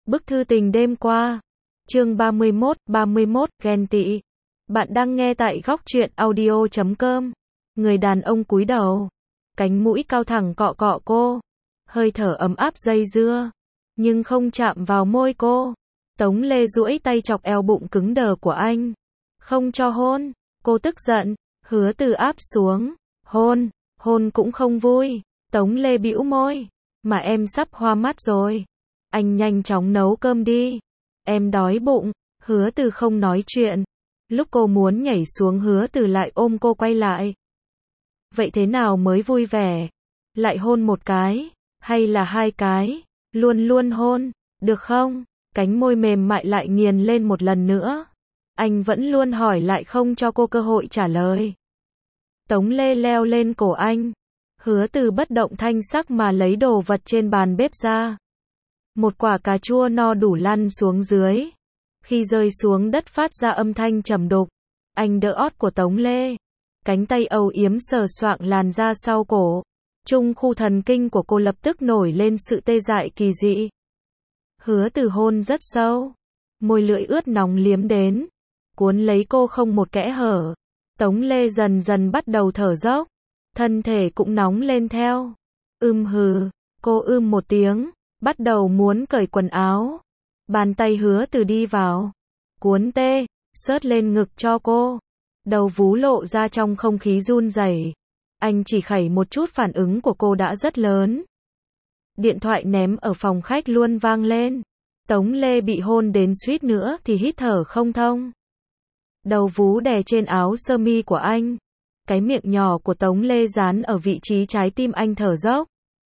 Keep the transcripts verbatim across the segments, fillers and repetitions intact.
Bức thư tình đêm qua. Chương ba mươi mốt, ba mươi mốt, ghen tị. Bạn đang nghe tại góc truyện audio chấm com. Người đàn ông cúi đầu, cánh mũi cao thẳng cọ cọ cô, hơi thở ấm áp dây dưa, nhưng không chạm vào môi cô. Tống Lê duỗi tay chọc eo bụng cứng đờ của anh, không cho hôn. Cô tức giận, Hứa Từ áp xuống, hôn, hôn cũng không vui. Tống Lê bĩu môi, mà em sắp hoa mắt rồi. Anh nhanh chóng nấu cơm đi. Em đói bụng. Hứa Từ không nói chuyện. Lúc cô muốn nhảy xuống, Hứa Từ lại ôm cô quay lại. Vậy thế nào mới vui vẻ? Lại hôn một cái, hay là hai cái? Luôn luôn hôn, được không? Cánh môi mềm mại lại nghiền lên một lần nữa. Anh vẫn luôn hỏi lại không cho cô cơ hội trả lời. Tống Lê leo lên cổ anh. Hứa Từ bất động thanh sắc mà lấy đồ vật trên bàn bếp ra. Một quả cà chua no đủ lăn xuống dưới. Khi rơi xuống đất phát ra âm thanh trầm đục. Anh đỡ ót của Tống Lê. Cánh tay âu yếm sờ soạng làn da sau cổ. Trung khu thần kinh của cô lập tức nổi lên sự tê dại kỳ dị. Hứa Từ hôn rất sâu. Môi lưỡi ướt nóng liếm đến. Cuốn lấy cô không một kẽ hở. Tống Lê dần dần bắt đầu thở dốc. Thân thể cũng nóng lên theo. Ưm hừ. Cô ưm một tiếng. Bắt đầu muốn cởi quần áo. Bàn tay Hứa Từ đi vào. Cuốn tê. Xớt lên ngực cho cô. Đầu vú lộ ra trong không khí run rẩy. Anh chỉ khẩy một chút, phản ứng của cô đã rất lớn. Điện thoại ném ở phòng khách luôn vang lên. Tống Lê bị hôn đến suýt nữa thì hít thở không thông. Đầu vú đè trên áo sơ mi của anh. Cái miệng nhỏ của Tống Lê dán ở vị trí trái tim anh, thở dốc.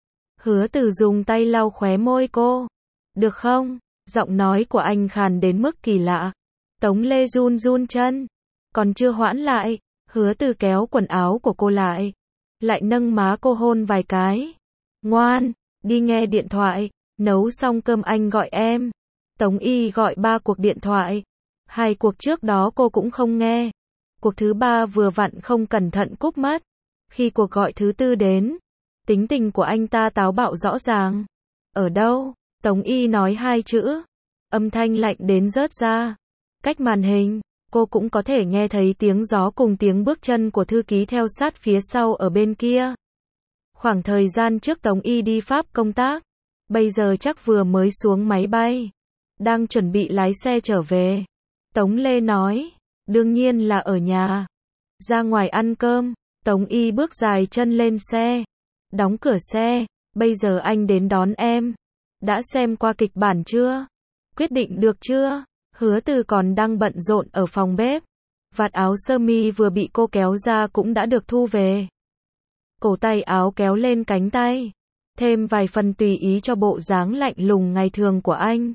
Hứa Từ dùng tay lau khóe môi cô. Được không? Giọng nói của anh khàn đến mức kỳ lạ. Tống Lê run run chân. Còn chưa hoãn lại, Hứa Từ kéo quần áo của cô lại. Lại nâng má cô hôn vài cái. Ngoan, đi nghe điện thoại. Nấu xong cơm anh gọi em. Tống Y gọi ba cuộc điện thoại. Hai cuộc trước đó cô cũng không nghe. Cuộc thứ ba vừa vặn không cẩn thận cúp mất. Khi cuộc gọi thứ tư đến, tính tình của anh ta táo bạo rõ ràng. Ở đâu? Tống Y nói hai chữ. Âm thanh lạnh đến rớt ra. Cách màn hình, cô cũng có thể nghe thấy tiếng gió cùng tiếng bước chân của thư ký theo sát phía sau ở bên kia. Khoảng thời gian trước Tống Y đi Pháp công tác. Bây giờ chắc vừa mới xuống máy bay. Đang chuẩn bị lái xe trở về. Tống Lê nói. Đương nhiên là ở nhà. Ra ngoài ăn cơm. Tống Y bước dài chân lên xe. Đóng cửa xe. Bây giờ anh đến đón em. Đã xem qua kịch bản chưa? Quyết định được chưa? Hứa Từ còn đang bận rộn ở phòng bếp. Vạt áo sơ mi vừa bị cô kéo ra cũng đã được thu về. Cổ tay áo kéo lên cánh tay. Thêm vài phần tùy ý cho bộ dáng lạnh lùng ngày thường của anh.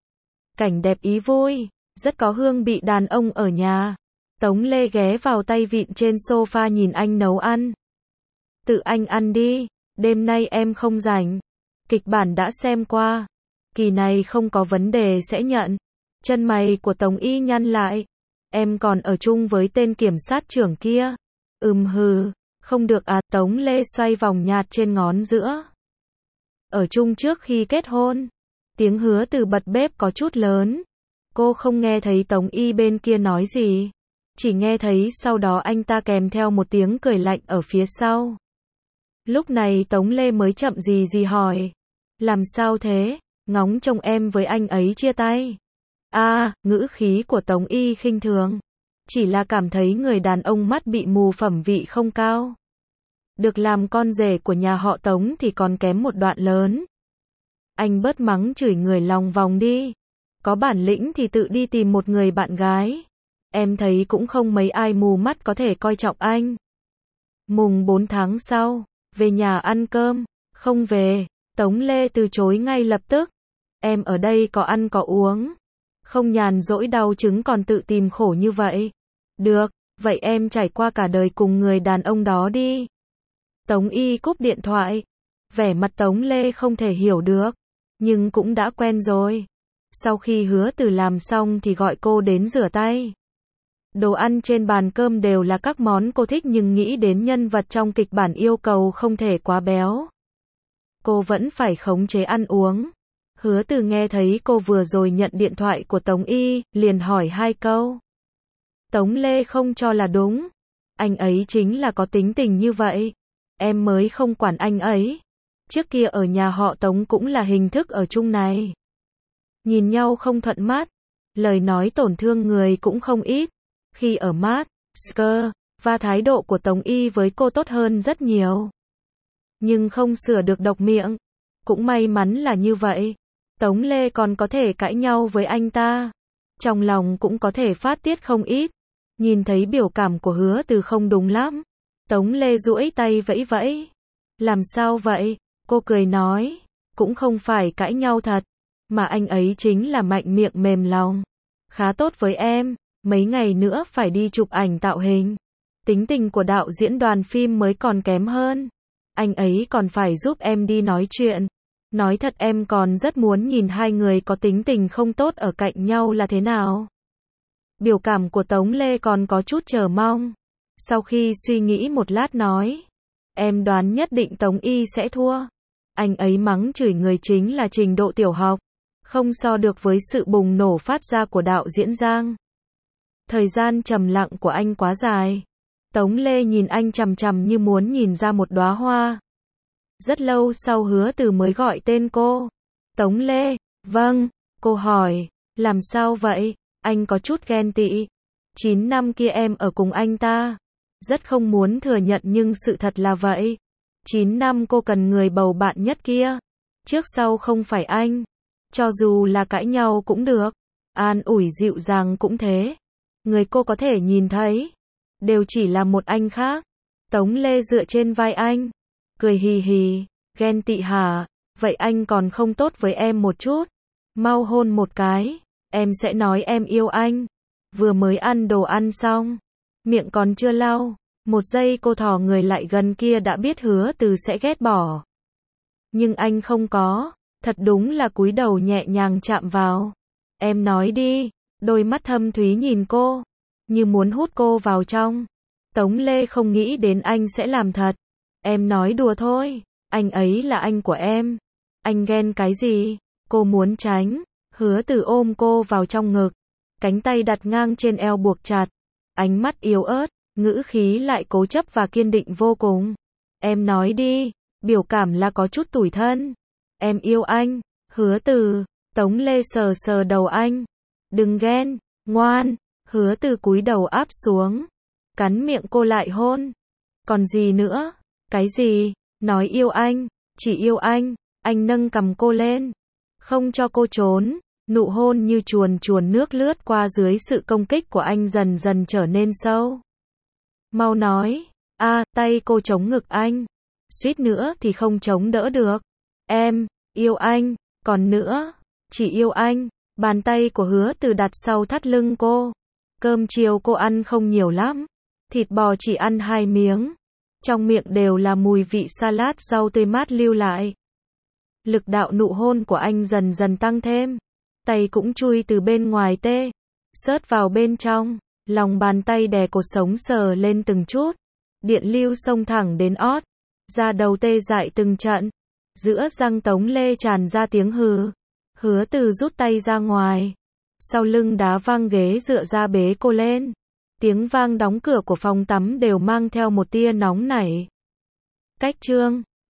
Cảnh đẹp ý vui. Rất có hương vị đàn ông ở nhà. Tống Lê ghé vào tay vịn trên sofa nhìn anh nấu ăn. Tự anh ăn đi. Đêm nay em không rảnh. Kịch bản đã xem qua. Kỳ này không có vấn đề sẽ nhận. Chân mày của Tống Y nhăn lại. Em còn ở chung với tên kiểm sát trưởng kia. Ừm hừ. Không được à. Tống Lê xoay vòng nhạt trên ngón giữa. Ở chung trước khi kết hôn. Tiếng Hứa Từ bật bếp có chút lớn. Cô không nghe thấy Tống Y bên kia nói gì. Chỉ nghe thấy sau đó anh ta kèm theo một tiếng cười lạnh ở phía sau. Lúc này Tống Lê mới chậm gì gì hỏi. Làm sao thế? Ngóng trông em với anh ấy chia tay. À, ngữ khí của Tống Y khinh thường. Chỉ là cảm thấy người đàn ông mắt bị mù, phẩm vị không cao. Được làm con rể của nhà họ Tống thì còn kém một đoạn lớn. Anh bớt mắng chửi người lòng vòng đi. Có bản lĩnh thì tự đi tìm một người bạn gái. Em thấy cũng không mấy ai mù mắt có thể coi trọng anh. Mùng bốn tháng sau, về nhà ăn cơm. Không về. Tống Lê từ chối ngay lập tức. Em ở đây có ăn có uống. Không nhàn rỗi đau chứng còn tự tìm khổ như vậy. Được, vậy em trải qua cả đời cùng người đàn ông đó đi. Tống Y cúp điện thoại. Vẻ mặt Tống Lê không thể hiểu được. Nhưng cũng đã quen rồi. Sau khi Hứa Từ làm xong thì gọi cô đến rửa tay. Đồ ăn trên bàn cơm đều là các món cô thích, nhưng nghĩ đến nhân vật trong kịch bản yêu cầu không thể quá béo. Cô vẫn phải khống chế ăn uống. Hứa Từ nghe thấy cô vừa rồi nhận điện thoại của Tống Y, liền hỏi hai câu. Tống Lê không cho là đúng. Anh ấy chính là có tính tình như vậy. Em mới không quản anh ấy. Trước kia ở nhà họ Tống cũng là hình thức ở chung này. Nhìn nhau không thuận mắt. Lời nói tổn thương người cũng không ít. Khi ở mát, Sker, và thái độ của Tống Y với cô tốt hơn rất nhiều. Nhưng không sửa được độc miệng. Cũng may mắn là như vậy. Tống Lê còn có thể cãi nhau với anh ta. Trong lòng cũng có thể phát tiết không ít. Nhìn thấy biểu cảm của Hứa Từ không đúng lắm. Tống Lê duỗi tay vẫy vẫy. Làm sao vậy? Cô cười nói. Cũng không phải cãi nhau thật. Mà anh ấy chính là mạnh miệng mềm lòng. Khá tốt với em. Mấy ngày nữa phải đi chụp ảnh tạo hình. Tính tình của đạo diễn đoàn phim mới còn kém hơn. Anh ấy còn phải giúp em đi nói chuyện. Nói thật em còn rất muốn nhìn hai người có tính tình không tốt ở cạnh nhau là thế nào. Biểu cảm của Tống Lê còn có chút chờ mong. Sau khi suy nghĩ một lát nói. Em đoán nhất định Tống Y sẽ thua. Anh ấy mắng chửi người chính là trình độ tiểu học. Không so được với sự bùng nổ phát ra của đạo diễn Giang. Thời gian trầm lặng của anh quá dài. Tống Lê nhìn anh chằm chằm như muốn nhìn ra một đóa hoa. Rất lâu sau Hứa Từ mới gọi tên cô. Tống Lê, vâng, cô hỏi, làm sao vậy? Anh có chút ghen tị. chín năm kia em ở cùng anh ta. Rất không muốn thừa nhận nhưng sự thật là vậy. chín năm cô cần người bầu bạn nhất kia. Trước sau không phải anh. Cho dù là cãi nhau cũng được. An ủi dịu dàng cũng thế. Người cô có thể nhìn thấy. Đều chỉ là một anh khác. Tống Lê dựa trên vai anh. Cười hì hì. Ghen tị hả? Vậy anh còn không tốt với em một chút. Mau hôn một cái. Em sẽ nói em yêu anh. Vừa mới ăn đồ ăn xong. Miệng còn chưa lau. Một giây cô thò người lại gần kia đã biết Hứa Từ sẽ ghét bỏ. Nhưng anh không có. Thật đúng là cúi đầu nhẹ nhàng chạm vào. Em nói đi. Đôi mắt thâm thúy nhìn cô. Như muốn hút cô vào trong. Tống Lê không nghĩ đến anh sẽ làm thật. Em nói đùa thôi. Anh ấy là anh của em. Anh ghen cái gì? Cô muốn tránh. Hứa Từ ôm cô vào trong ngực. Cánh tay đặt ngang trên eo buộc chặt. Ánh mắt yếu ớt. Ngữ khí lại cố chấp và kiên định vô cùng. Em nói đi. Biểu cảm là có chút tủi thân. Em yêu anh. Hứa Từ. Tống Lê sờ sờ đầu anh. Đừng ghen. Ngoan. Hứa Từ cúi đầu áp xuống. Cắn miệng cô lại hôn. Còn gì nữa? Cái gì? Nói yêu anh. Chỉ yêu anh. Anh nâng cầm cô lên. Không cho cô trốn. Nụ hôn như chuồn chuồn nước lướt qua dưới sự công kích của anh dần dần trở nên sâu. Mau nói. A, à, tay cô chống ngực anh. Suýt nữa thì không chống đỡ được. Em, yêu anh. Còn nữa, chỉ yêu anh. Bàn tay của Hứa Từ đặt sau thắt lưng cô. Cơm chiều cô ăn không nhiều lắm. Thịt bò chỉ ăn hai miếng. Trong miệng đều là mùi vị salad rau tươi mát lưu lại. Lực đạo nụ hôn của anh dần dần tăng thêm. Tay cũng chui từ bên ngoài tê. Xớt vào bên trong. Lòng bàn tay đè cột sống sờ lên từng chút. Điện lưu xông thẳng đến ót. Da đầu tê dại từng trận. Giữa răng Tống Lê tràn ra tiếng hừ. Hứa Từ rút tay ra ngoài. Sau lưng đá văng ghế dựa ra bế cô lên. Tiếng vang đóng cửa của phòng tắm đều mang theo một tia nóng nảy. Cách chương